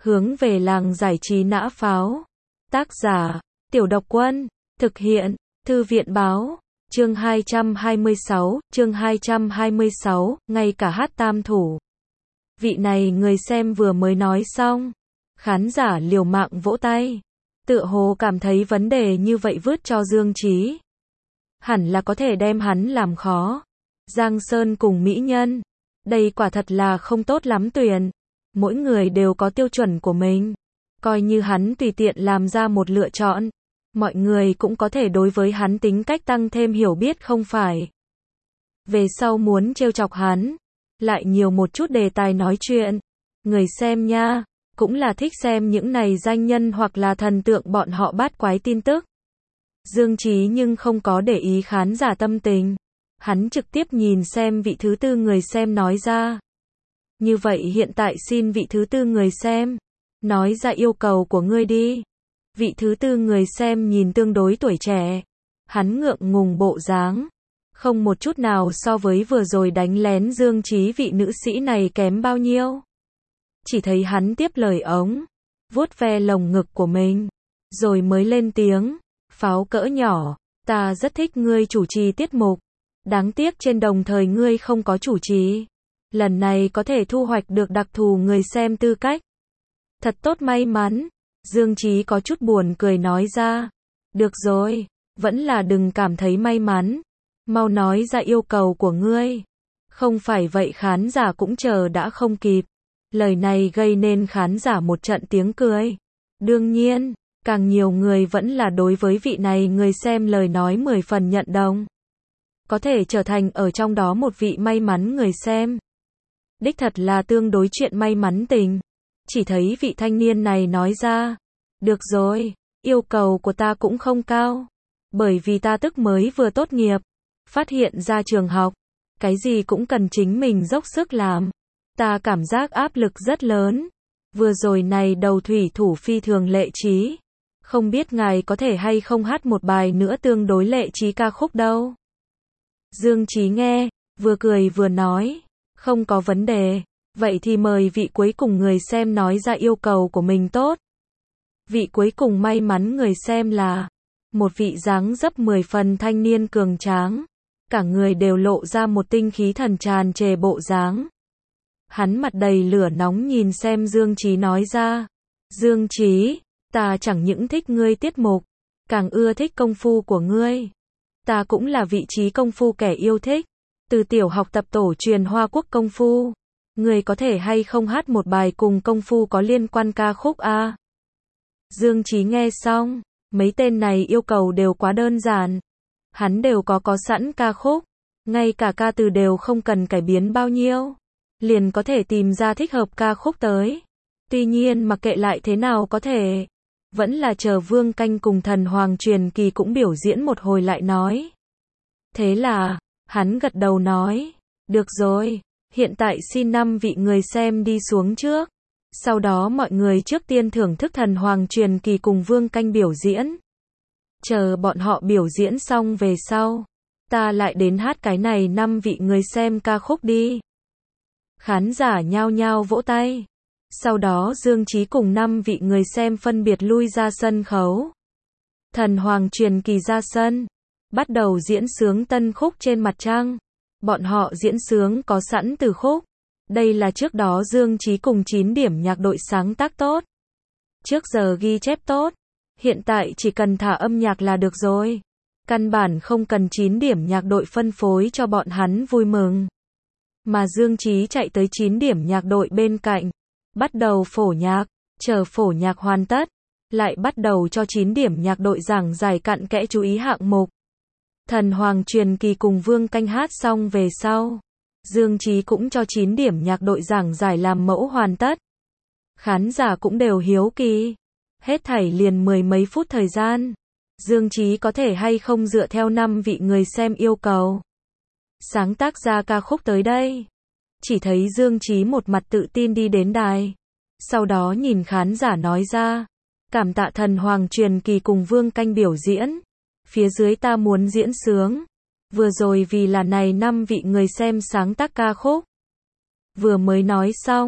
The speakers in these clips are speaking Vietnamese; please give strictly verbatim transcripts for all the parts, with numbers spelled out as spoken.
Hướng về làng giải trí nã pháo. Tác giả, Tiểu Độc Quân. Thực hiện, Thư viện Báo. Chương hai trăm hai mươi sáu, chương hai trăm hai mươi sáu, ngay cả hát tam thủ. Vị này người xem vừa mới nói xong. Khán giả liều mạng vỗ tay. Tựa hồ cảm thấy vấn đề như vậy vứt cho Dương Chí. Hẳn là có thể đem hắn làm khó. Giang Sơn cùng mỹ nhân. Đây quả thật là không tốt lắm tuyển. Mỗi người đều có tiêu chuẩn của mình. Coi như hắn tùy tiện làm ra một lựa chọn. Mọi người cũng có thể đối với hắn tính cách tăng thêm hiểu biết không phải. Về sau muốn trêu chọc hắn. Lại nhiều một chút đề tài nói chuyện. Người xem nha. Cũng là thích xem những này danh nhân hoặc là thần tượng bọn họ bát quái tin tức. Dương Chí nhưng không có để ý khán giả tâm tình. Hắn trực tiếp nhìn xem vị thứ tư người xem nói ra. Như vậy hiện tại xin vị thứ tư người xem. Nói ra yêu cầu của ngươi đi. Vị thứ tư người xem nhìn tương đối tuổi trẻ. Hắn ngượng ngùng bộ dáng. Không một chút nào so với vừa rồi đánh lén Dương Chí vị nữ sĩ này kém bao nhiêu. Chỉ thấy hắn tiếp lời ống. Vuốt ve lồng ngực của mình. Rồi mới lên tiếng. Pháo cỡ nhỏ. Ta rất thích ngươi chủ trì tiết mục. Đáng tiếc trên đồng thời ngươi không có chủ trì. Lần này có thể thu hoạch được đặc thù người xem tư cách. Thật tốt may mắn. Dương Chí có chút buồn cười nói ra. Được rồi. Vẫn là đừng cảm thấy may mắn. Mau nói ra yêu cầu của ngươi. Không phải vậy khán giả cũng chờ đã không kịp. Lời này gây nên khán giả một trận tiếng cười. Đương nhiên, càng nhiều người vẫn là đối với vị này người xem lời nói mười phần nhận đồng. Có thể trở thành ở trong đó một vị may mắn người xem. Đích thật là tương đối chuyện may mắn tình. Chỉ thấy vị thanh niên này nói ra. Được rồi, yêu cầu của ta cũng không cao. Bởi vì ta tức mới vừa tốt nghiệp. Phát hiện ra trường học. Cái gì cũng cần chính mình dốc sức làm. Ta cảm giác áp lực rất lớn. Vừa rồi này đầu thủy thủ phi thường lệ trí. Không biết ngài có thể hay không hát một bài nữa tương đối lệ trí ca khúc đâu. Dương Chí nghe, vừa cười vừa nói. Không có vấn đề. Vậy thì mời vị cuối cùng người xem nói ra yêu cầu của mình tốt. Vị cuối cùng may mắn người xem là một vị dáng dấp mười phần thanh niên cường tráng. Cả người đều lộ ra một tinh khí thần tràn trề bộ dáng. Hắn mặt đầy lửa nóng nhìn xem Dương Chí nói ra. Dương Chí, ta chẳng những thích ngươi tiết mục, càng ưa thích công phu của ngươi. Ta cũng là vị trí công phu kẻ yêu thích. Từ tiểu học tập tổ truyền Hoa Quốc công phu. Ngươi có thể hay không hát một bài cùng công phu có liên quan ca khúc a? Dương Chí nghe xong, mấy tên này yêu cầu đều quá đơn giản. Hắn đều có có sẵn ca khúc, ngay cả ca từ đều không cần cải biến bao nhiêu, liền có thể tìm ra thích hợp ca khúc tới. Tuy nhiên mặc kệ lại thế nào có thể, vẫn là chờ Vương Canh cùng Thần Hoàng Truyền Kỳ cũng biểu diễn một hồi lại nói. Thế là, hắn gật đầu nói, được rồi, hiện tại xin năm vị người xem đi xuống trước. Sau đó mọi người trước tiên thưởng thức Thần Hoàng Truyền Kỳ cùng Vương Canh biểu diễn. Chờ bọn họ biểu diễn xong về sau, ta lại đến hát cái này năm vị người xem ca khúc đi. Khán giả nhao nhao vỗ tay. Sau đó Dương Chí cùng năm vị người xem phân biệt lui ra sân khấu. Thần Hoàng Truyền Kỳ ra sân, bắt đầu diễn sướng tân khúc trên mặt trăng. Bọn họ diễn sướng có sẵn từ khúc. Đây là trước đó Dương Chí cùng chín điểm nhạc đội sáng tác tốt. Trước giờ ghi chép tốt. Hiện tại chỉ cần thả âm nhạc là được rồi. Căn bản không cần chín điểm nhạc đội phân phối cho bọn hắn vui mừng. Mà Dương Chí chạy tới chín điểm nhạc đội bên cạnh. Bắt đầu phổ nhạc. Chờ phổ nhạc hoàn tất. Lại bắt đầu cho chín điểm nhạc đội giảng giải cặn kẽ chú ý hạng mục. Thần Hoàng Truyền Kỳ cùng Vương Canh hát xong về sau. Dương Chí cũng cho chín điểm nhạc đội giảng giải làm mẫu hoàn tất. Khán giả cũng đều hiếu kỳ. Hết thảy liền mười mấy phút thời gian. Dương Chí có thể hay không dựa theo năm vị người xem yêu cầu. Sáng tác ra ca khúc tới đây. Chỉ thấy Dương Chí một mặt tự tin đi đến đài. Sau đó nhìn khán giả nói ra. Cảm tạ Thần Hoàng Truyền Kỳ cùng Vương Canh biểu diễn. Phía dưới ta muốn diễn sướng. Vừa rồi vì là này năm vị người xem sáng tác ca khúc. Vừa mới nói xong,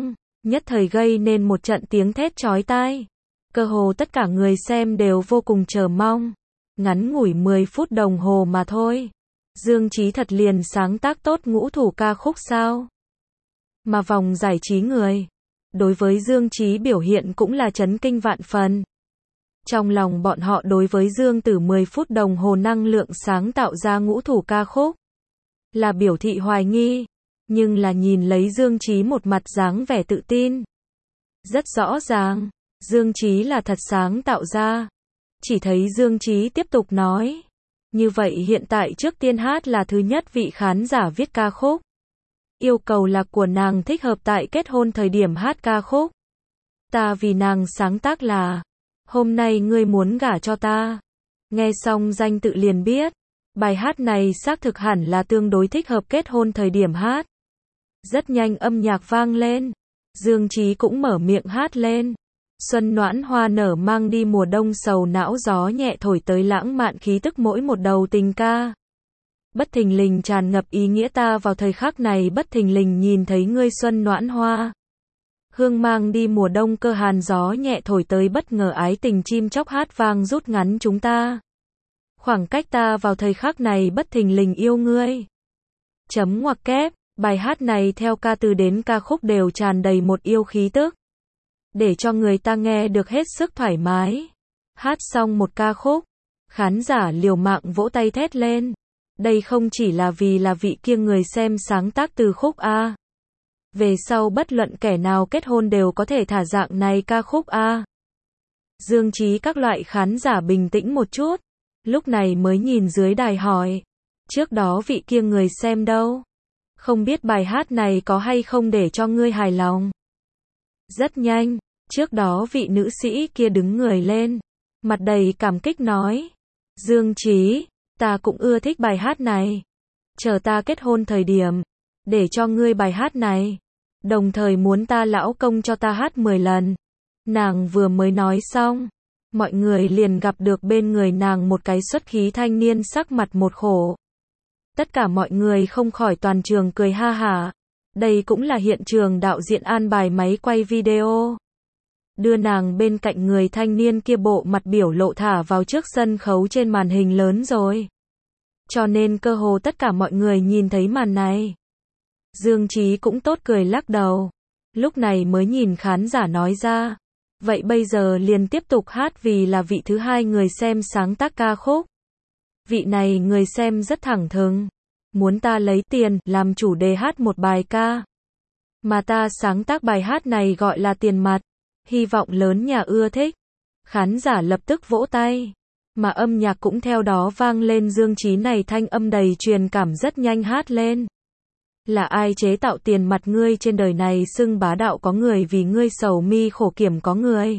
nhất thời gây nên một trận tiếng thét chói tai. Cơ hồ tất cả người xem đều vô cùng chờ mong. Ngắn ngủi mười phút đồng hồ mà thôi. Dương Chí thật liền sáng tác tốt ngũ thủ ca khúc sao? Mà vòng giải trí người, đối với Dương Chí biểu hiện cũng là chấn kinh vạn phần. Trong lòng bọn họ đối với Dương Tử mười phút đồng hồ năng lượng sáng tạo ra ngũ thủ ca khúc, là biểu thị hoài nghi, nhưng là nhìn lấy Dương Chí một mặt dáng vẻ tự tin. Rất rõ ràng, Dương Chí là thật sáng tạo ra. Chỉ thấy Dương Chí tiếp tục nói, như vậy hiện tại trước tiên hát là thứ nhất vị khán giả viết ca khúc. Yêu cầu là của nàng thích hợp tại kết hôn thời điểm hát ca khúc. Ta vì nàng sáng tác là, hôm nay ngươi muốn gả cho ta. Nghe xong danh tự liền biết, bài hát này xác thực hẳn là tương đối thích hợp kết hôn thời điểm hát. Rất nhanh âm nhạc vang lên, Dương Chí cũng mở miệng hát lên. Xuân noãn hoa nở mang đi mùa đông sầu não gió nhẹ thổi tới lãng mạn khí tức mỗi một đầu tình ca. Bất thình lình tràn ngập ý nghĩa ta vào thời khắc này bất thình lình nhìn thấy ngươi xuân noãn hoa. Hương mang đi mùa đông cơ hàn gió nhẹ thổi tới bất ngờ ái tình chim chóc hát vang rút ngắn chúng ta. Khoảng cách ta vào thời khắc này bất thình lình yêu ngươi. Chấm ngoặc kép, bài hát này theo ca từ đến ca khúc đều tràn đầy một yêu khí tức. Để cho người ta nghe được hết sức thoải mái. Hát xong một ca khúc, khán giả liều mạng vỗ tay thét lên. Đây không chỉ là vì là vị kia người xem sáng tác từ khúc A. Về sau bất luận kẻ nào kết hôn đều có thể thả dạng này ca khúc A. Dương Chí các loại khán giả bình tĩnh một chút. Lúc này mới nhìn dưới đài hỏi. Trước đó vị kia người xem đâu? Không biết bài hát này có hay không để cho ngươi hài lòng? Rất nhanh, trước đó vị nữ sĩ kia đứng người lên, mặt đầy cảm kích nói, Dương Chí, ta cũng ưa thích bài hát này. Chờ ta kết hôn thời điểm, để cho ngươi bài hát này, đồng thời muốn ta lão công cho ta hát mười lần. Nàng vừa mới nói xong, mọi người liền gặp được bên người nàng một cái xuất khí thanh niên sắc mặt một khổ. Tất cả mọi người không khỏi toàn trường cười ha hả. Đây cũng là hiện trường đạo diễn an bài máy quay video. Đưa nàng bên cạnh người thanh niên kia bộ mặt biểu lộ thả vào trước sân khấu trên màn hình lớn rồi. Cho nên cơ hồ tất cả mọi người nhìn thấy màn này. Dương Chí cũng tốt cười lắc đầu. Lúc này mới nhìn khán giả nói ra. Vậy bây giờ liền tiếp tục hát vì là vị thứ hai người xem sáng tác ca khúc. Vị này người xem rất thẳng thừng. Muốn ta lấy tiền làm chủ đề hát một bài ca. Mà ta sáng tác bài hát này gọi là Tiền Mặt. Hy vọng lớn nhà ưa thích. Khán giả lập tức vỗ tay. Mà âm nhạc cũng theo đó vang lên. Dương Chí này thanh âm đầy truyền cảm rất nhanh hát lên. Là ai chế tạo tiền mặt ngươi trên đời này xưng bá đạo có người vì ngươi sầu mi khổ kiểm có người.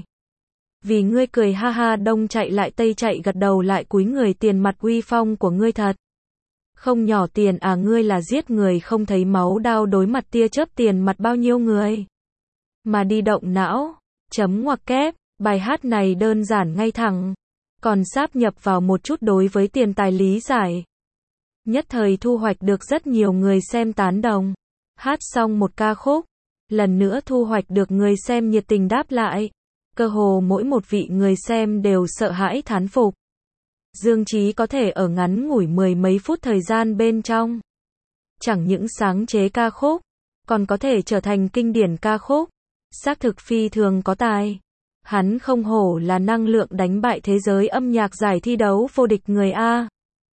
Vì ngươi cười ha ha đông chạy lại tây chạy gật đầu lại cúi người tiền mặt uy phong của ngươi thật. Không nhỏ tiền à ngươi là giết người không thấy máu đao đối mặt tia chớp tiền mặt bao nhiêu người. Mà đi động não, chấm ngoặc kép, bài hát này đơn giản ngay thẳng. Còn sáp nhập vào một chút đối với tiền tài lý giải. Nhất thời thu hoạch được rất nhiều người xem tán đồng. Hát xong một ca khúc, lần nữa thu hoạch được người xem nhiệt tình đáp lại. Cơ hồ mỗi một vị người xem đều sợ hãi thán phục. Dương Chí có thể ở ngắn ngủi mười mấy phút thời gian bên trong. Chẳng những sáng chế ca khúc, còn có thể trở thành kinh điển ca khúc. Xác thực phi thường có tài. Hắn không hổ là năng lượng đánh bại thế giới âm nhạc giải thi đấu vô địch người A.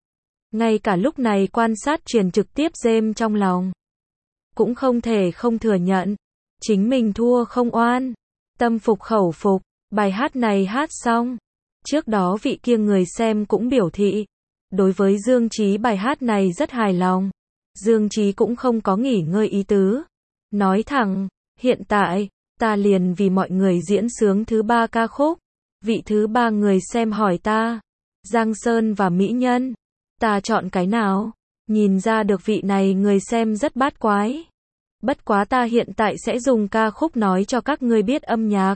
Ngay cả lúc này quan sát truyền trực tiếp James trong lòng. Cũng không thể không thừa nhận. Chính mình thua không oan. Tâm phục khẩu phục. Bài hát này hát xong. Trước đó vị kia người xem cũng biểu thị. Đối với Dương Chí bài hát này rất hài lòng. Dương Chí cũng không có nghỉ ngơi ý tứ. Nói thẳng, hiện tại, ta liền vì mọi người diễn sướng thứ ba ca khúc. Vị thứ ba người xem hỏi ta. Giang Sơn và Mỹ Nhân. Ta chọn cái nào? Nhìn ra được vị này người xem rất bát quái. Bất quá ta hiện tại sẽ dùng ca khúc nói cho các ngươi biết âm nhạc.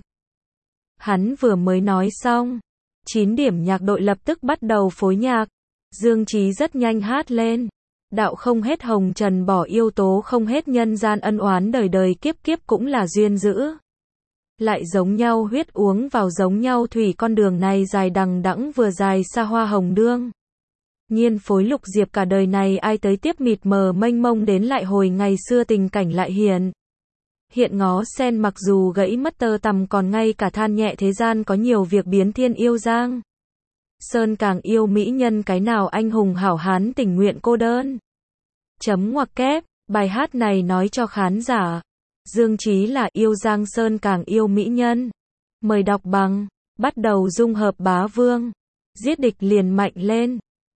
Hắn vừa mới nói xong. chín điểm nhạc đội lập tức bắt đầu phối nhạc. Dương Chí rất nhanh hát lên. Đạo không hết hồng trần bỏ yêu tố không hết nhân gian ân oán đời đời kiếp kiếp cũng là duyên dữ. Lại giống nhau huyết uống vào giống nhau thủy con đường này dài đằng đẵng vừa dài xa hoa hồng đương. Nhiên phối lục diệp cả đời này ai tới tiếp mịt mờ mênh mông đến lại hồi ngày xưa tình cảnh lại hiện. Hiện ngó sen mặc dù gãy mất tơ tằm còn ngay cả than nhẹ thế gian có nhiều việc biến thiên yêu giang. Sơn càng yêu mỹ nhân cái nào anh hùng hảo hán tình nguyện cô đơn. Chấm ngoặc kép, bài hát này nói cho khán giả. Dương Chí là yêu Giang Sơn càng yêu mỹ nhân. Mời đọc bằng, bắt đầu dung hợp bá vương. Giết địch liền mạnh lên.